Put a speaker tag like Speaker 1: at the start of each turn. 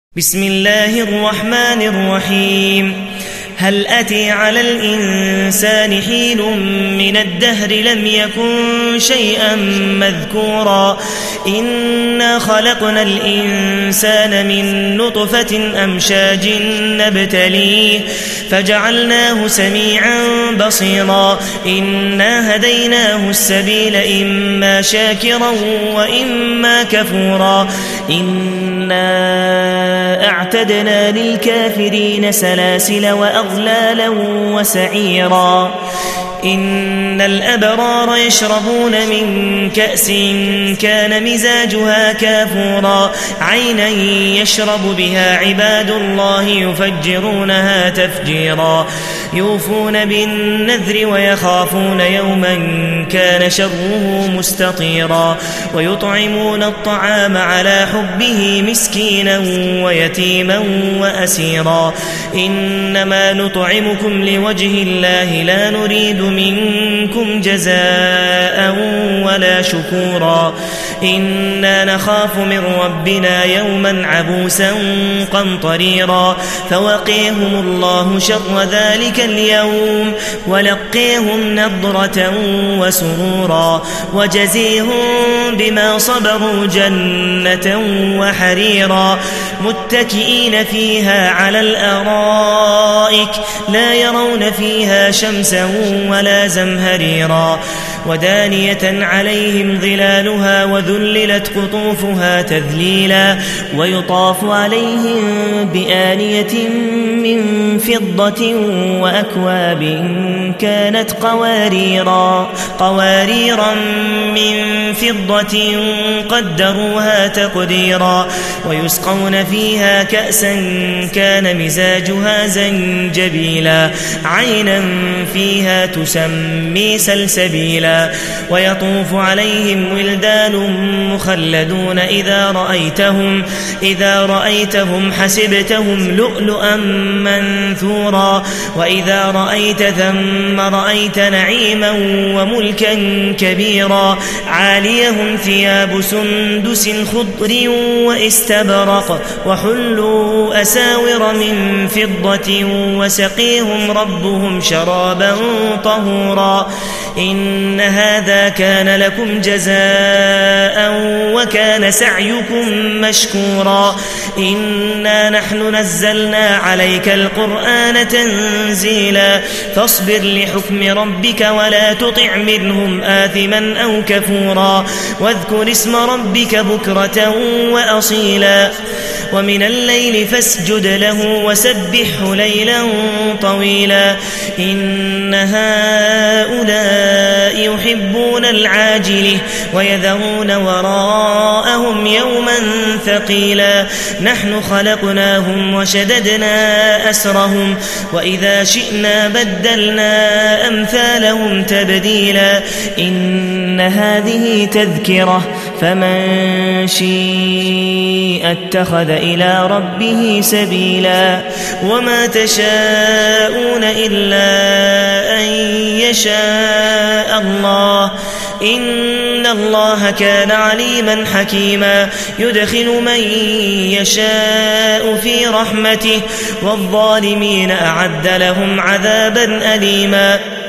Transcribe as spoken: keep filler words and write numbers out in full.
Speaker 1: بسم الله الرحمن الرحيم هل أتى على الإنسان حين من الدهر لم يكن شيئا مذكورا إنا خلقنا الإنسان من نطفة أمشاج نبتليه فجعلناه سميعا بصيرا إنا هديناه السبيل إما شاكرا وإما كفورا إنا أعتدنا للكافرين سلاسل وأغلالا وسعيرا إن الأبرار يشربون من كأس كان مزاجها كافورا عينا يشرب بها عباد الله يفجرونها تفجيرا يوفون بالنذر ويخافون يوما كان شره مستطيرا ويطعمون الطعام على حبه مسكينا ويتيما وأسيرا إنما نطعمكم لوجه الله لا نريد منكم جزاء ولا شكورا إنا نخاف من ربنا يوما عبوسا قمطريرا فوقيهم الله شر ذلك اليوم ولقيهم نضرة وسرورا وجزيهم بما صبروا جنة وحريرا متكئين فيها على الأرائك لا يرون فيها شمسا ولا زمهريرا ودانية عليهم ظلالها وذللت قطوفها تذليلا ويطاف عليهم بآنية من فضة وأكواب كانت قواريرا قواريرا من فضة قدروها تقديرا ويسقون فيها كأسا كان مزاجها زنجبيلا عينا فيها تسمي سلسبيلا ويطوف عليهم ولدان مخلدون إذا رأيتهم إذا رأيتهم حسبتهم لؤلؤا منثورا وإذا رأيت ثم رأيت نعيما وملكا كبيرا عاليهم ثياب سندس خضر واستبرق وحلوا أساور من فضة وسقيهم ربهم شرابا طهورا إن هذا كان لكم جزاء وكان سعيكم مشكورا إنا نحن نزلنا عليك القرآن تنزيلا فاصبر لحكم ربك ولا تطع منهم آثما أو كفورا واذكر اسم ربك بكرة وأصيلا ومن الليل فاسجد له وسبحه ليلا طويلا إن هؤلاء يحبون العاجل ويذرون وراءهم يوما ثقيلا نحن خلقناهم وشددنا أسرهم وإذا شئنا بدلنا أمثالهم تبديلا إن هذه تذكرة فمن شيء اتخذ إلى ربه سبيلا وما تشاءون إلا أن يشاء الله إن الله كان عليما حكيما يدخل من يشاء في رحمته والظالمين أعد لهم عذابا أليما